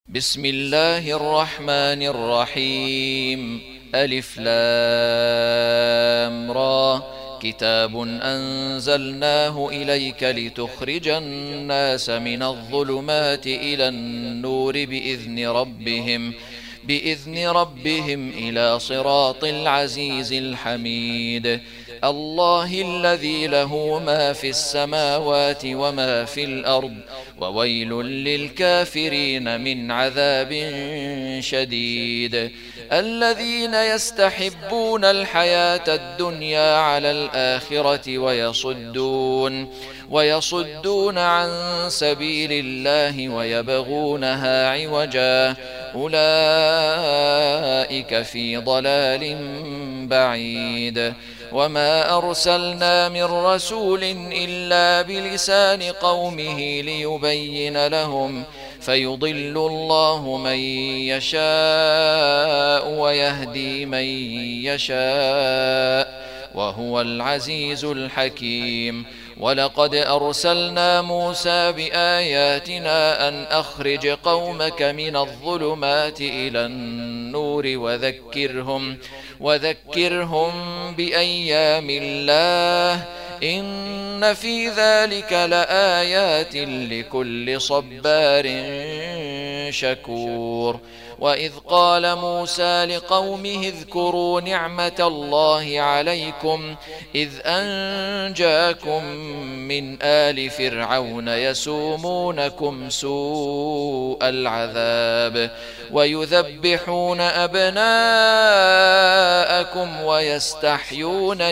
بسم الله الرحمن الرحيم. ألف لام را. كتاب أنزلناه إليك لتخرج الناس من الظلمات إلى النور بإذن ربهم إلى صراط العزيز الحميد. الله الذي له ما في السماوات وما في الأرض، وويل للكافرين من عذاب شديد. الذين يستحبون الحياة الدنيا على الآخرة ويصدون عن سبيل الله ويبغونها عوجا، أولئك في ضلال بعيد. وما أرسلنا من رسول إلا بلسان قومه ليبين لهم، فيضل الله من يشاء ويهدي من يشاء، وهو العزيز الحكيم. ولقد أرسلنا موسى بآياتنا أن أخرج قومك من الظلمات إلى النور وذكرهم بأيام الله، إن في ذلك لآيات لكل صبار شكور. وإذ قال موسى لقومه اذكروا نعمة الله عليكم إذ أنجاكم من آل فرعون يسومونكم سوء العذاب ويذبحون أبناءكم ويستحيون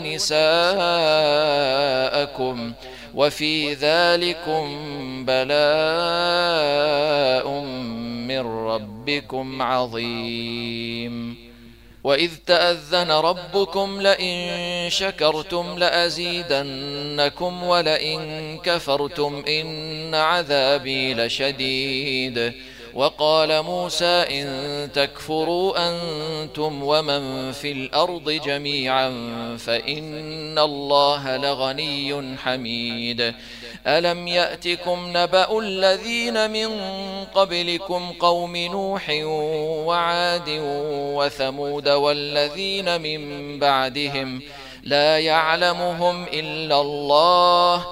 نساءكم، وفي ذلكم بلاء من ربكم عظيم. وإذ تأذن ربكم لئن شكرتم لأزيدنكم ولئن كفرتم إن عذابي لشديد. وقال موسى إن تكفروا أنتم ومن في الأرض جميعا فإن الله لغني حميد. ألم يأتكم نبأ الذين من قبلكم قوم نوح وعاد وثمود والذين من بعدهم لا يعلمهم إلا الله،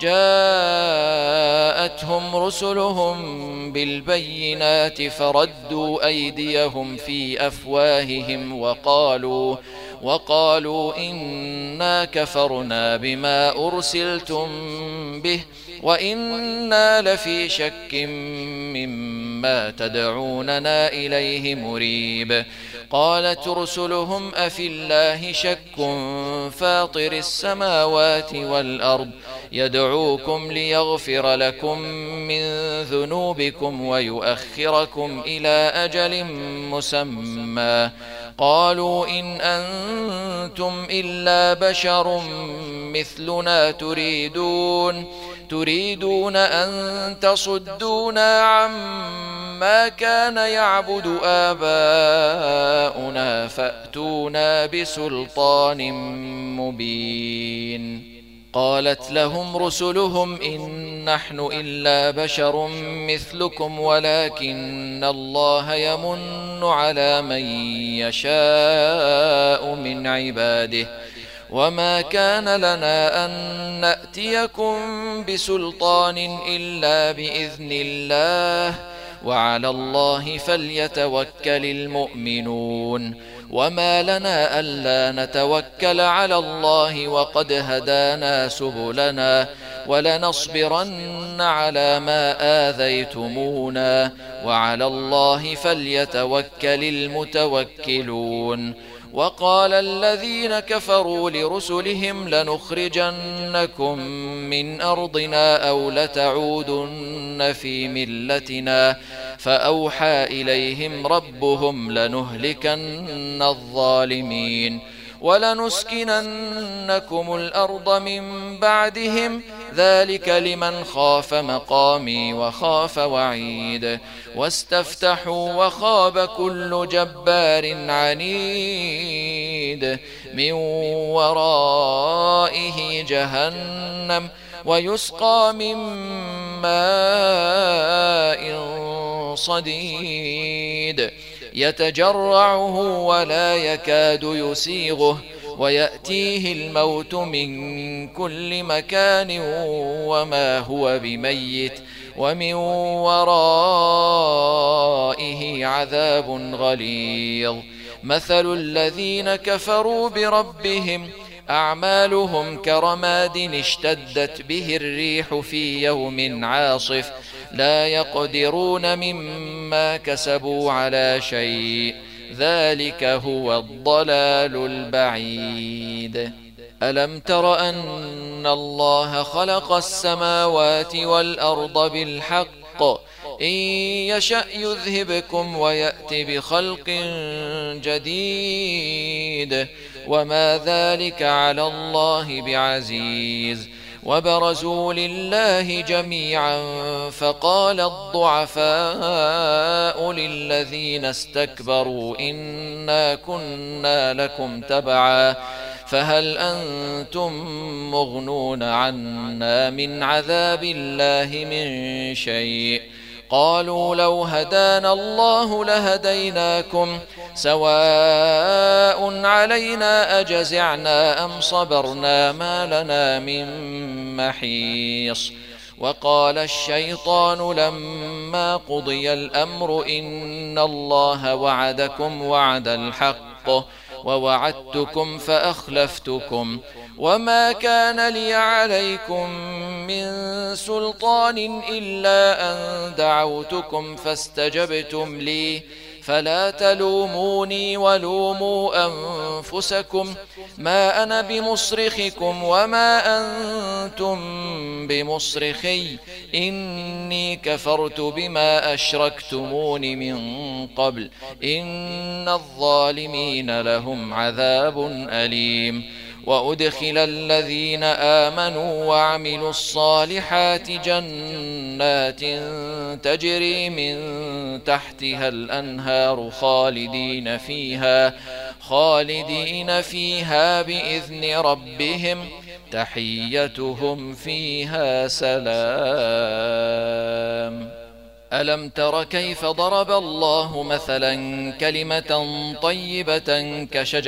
جاءتهم رسلهم بالبينات فردوا أيديهم في أفواههم وقالوا إنا كفرنا بما أرسلتم به وإنا لفي شك مما تدعوننا إليه مريب. قالت رسلهم أفي الله شك فاطر السماوات والأرض يدعوكم ليغفر لكم من ذنوبكم ويؤخركم إلى أجل مسمى، قالوا إن أنتم إلا بشر مثلنا تريدون أن تصدونا عما كان يعبد آباؤنا فأتونا بسلطان مبين. قالت لهم رسلهم إن نحن إلا بشر مثلكم ولكن الله يمن على من يشاء من عباده، وما كان لنا أن نأتيكم بسلطان إلا بإذن الله، وعلى الله فليتوكل المؤمنون. وما لنا ألا نتوكل على الله وقد هدانا سبلنا ولنصبرن على ما آذيتمونا، وعلى الله فليتوكل المتوكلون. وقال الذين كفروا لرسلهم لنخرجنكم من أرضنا أو لتعودن في ملتنا، فأوحى إليهم ربهم لنهلكن الظالمين ولنسكننكم الأرض من بعدهم، ذلك لمن خاف مقامي وخاف وعيد. واستفتحوا وخاب كل جبار عنيد من ورائه جهنم ويسقى من ماء صديد يتجرعه ولا يكاد يسيغه ويأتيه الموت من كل مكان وما هو بميت ومن ورائه عذاب غليظ. مثل الذين كفروا بربهم أعمالهم كرماد اشتدت به الريح في يوم عاصف لا يقدرون مما كسبوا على شيء ذلك هو الضلال البعيد. ألم تر أن الله خلق السماوات والأرض بالحق إن يشأ يذهبكم ويأت بخلق جديد وما ذلك على الله بعزيز. وبرزوا لله جميعا فقال الضعفاء للذين استكبروا إنا كنا لكم تبعا فهل أنتم مغنون عنا من عذاب الله من شيء قالوا لو هدانا الله لهديناكم سواء علينا أجزعنا أم صبرنا ما لنا من محيص. وقال الشيطان لما قضي الأمر إن الله وعدكم وعد الحق ووعدتكم فأخلفتكم وما كان لي عليكم من سلطان إلا أن دعوتكم فاستجبتم لي فلا تلوموني ولوموا أنفسكم ما أنا بمصرخكم وما أنتم بمصرخي إني كفرت بما أشركتمون من قبل إن الظالمين لهم عذاب أليم. وأدخل الذين آمنوا وعملوا الصالحات جنات تجري من تحتها الأنهار خالدين فيها بإذن ربهم تحيتهم فيها سلام. ألم تر كيف ضرب الله مثلا كلمة طيبة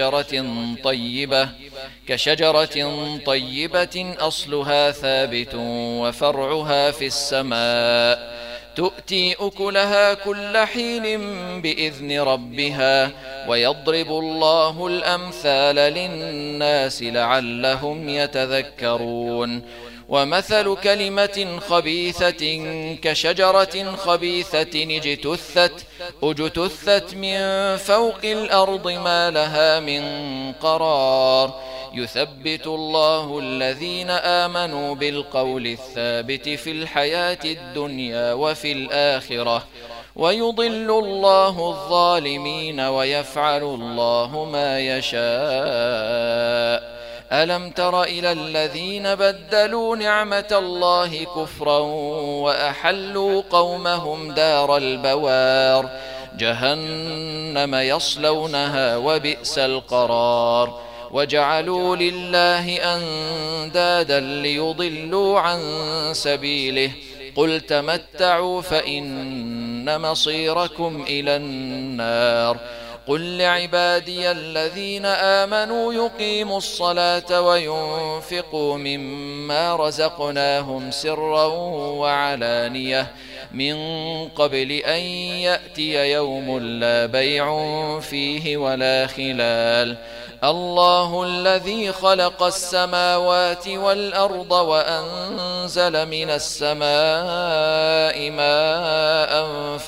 كشجرة طيبة أصلها ثابت وفرعها في السماء تؤتي أكلها كل حين بإذن ربها ويضرب الله الأمثال للناس لعلهم يتذكرون. ومثل كلمة خبيثة كشجرة خبيثة اجتثت من فوق الأرض ما لها من قرار يثبت الله الذين آمنوا بالقول الثابت في الحياة الدنيا وفي الآخرة ويضل الله الظالمين ويفعل الله ما يشاء. ألم تر إلى الذين بدلوا نعمة الله كفرا وأحلوا قومهم دار البوار جهنم يصلونها وبئس القرار وجعلوا لله أندادا ليضلوا عن سبيله قل تمتعوا فإن مصيركم إلى النار. قل لعبادي الذين آمنوا يقيموا الصلاة وينفقوا مما رزقناهم سرا وعلانية من قبل أن يأتي يوم لا بيع فيه ولا خلال. الله الذي خلق السماوات والأرض وأنزل من السماء ماء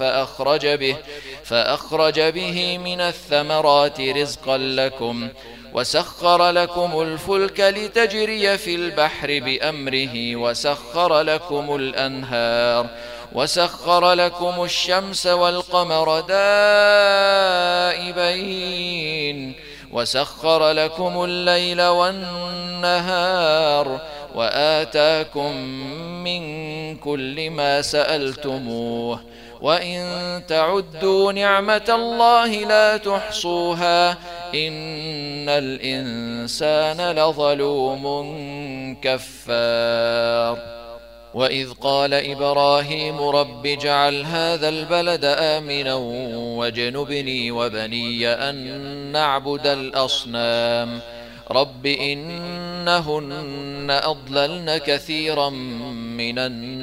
فأخرج به من الثمرات رزقا لكم وسخر لكم الفلك لتجري في البحر بأمره وسخر لكم الأنهار وسخر لكم الشمس والقمر دائبين وسخر لكم الليل والنهار وآتاكم من كل ما سألتموه وإن تعدوا نعمة الله لا تحصوها إن الإنسان لظلوم كفار. وإذ قال إبراهيم رب اجعل هذا البلد آمنا واجنبني وبني أن نعبد الأصنام رب إنهن أضللن كثيرا من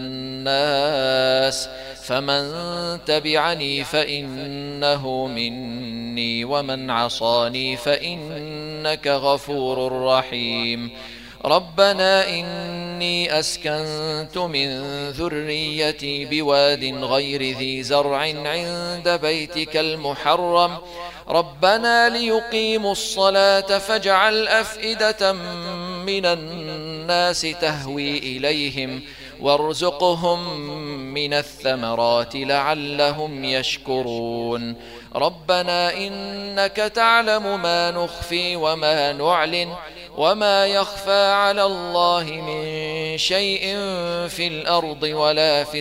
الناس فمن تبعني فإنه مني ومن عصاني فإنك غفور رحيم ربنا إني أسكنت من ذريتي بواد غير ذي زرع عند بيتك المحرم ربنا ليقيموا الصلاة فاجعل أفئدة من الناس تهوي إليهم وارزقهم من الثمرات لعلهم يشكرون ربنا إنك تعلم ما نخفي وما نعلن وما يخفى على الله من شيء في الأرض ولا في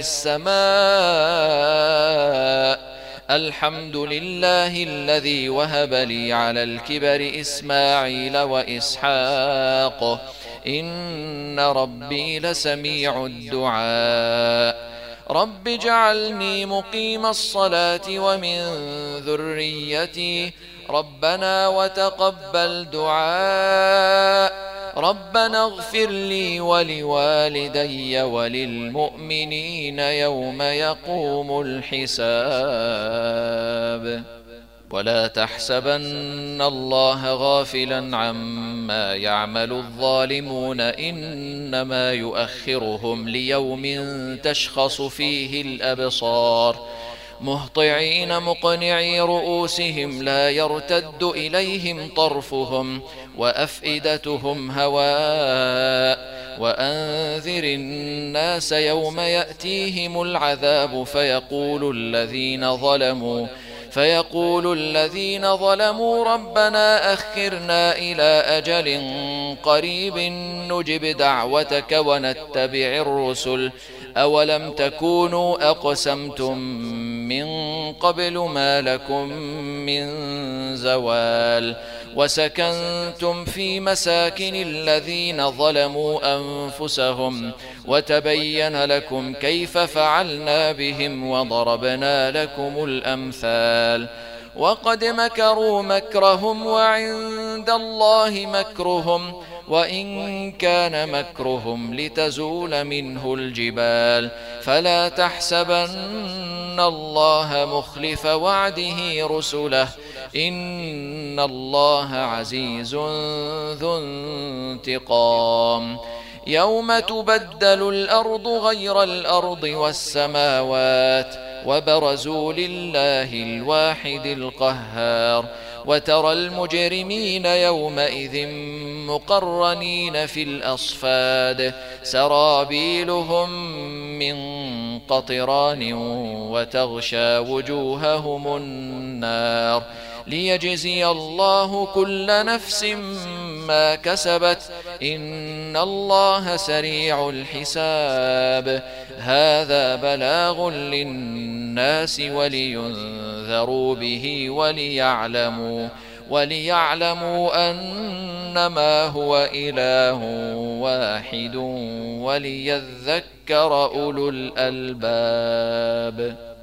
السماء الحمد لله الذي وهب لي على الكبر إسماعيل وإسحاق إن ربي لسميع الدعاء رب اجعلني مقيم الصلاة ومن ذريتي ربنا وتقبل دعاء ربنا اغفر لي ولوالدي وللمؤمنين يوم يقوم الحساب ولا تحسبن الله غافلا عما يعمل الظالمون إنما يؤخرهم ليوم تشخص فيه الأبصار مهطعين مقنعي رؤوسهم لا يرتد إليهم طرفهم وأفئدتهم هواء وأنذر الناس يوم يأتيهم العذاب فيقول الذين ظلموا ربنا أخرنا إلى أجل قريب نجب دعوتك ونتبع الرسل أولم تكونوا أقسمتم من قبل ما لكم من زوال وسكنتم في مساكن الذين ظلموا أنفسهم وتبين لكم كيف فعلنا بهم وضربنا لكم الأمثال وقد مكروا مكرهم وعند الله مكرهم وإن كان مكرهم لتزول منه الجبال فلا تحسبن الله مخلف وعده رسله إن الله عزيز ذو انتقام يوم تبدل الأرض غير الأرض والسماوات وبرزوا لله الواحد القهار وترى المجرمين يومئذ مقرنين في الأصفاد سرابيلهم من قطران وتغشى وجوههم النار ليجزي الله كل نفس ما كسبت إن الله سريع الحساب هذا بلاغ للناس ولينذروا به وليعلموا أنما هو إله واحد وليذكر أولو الألباب.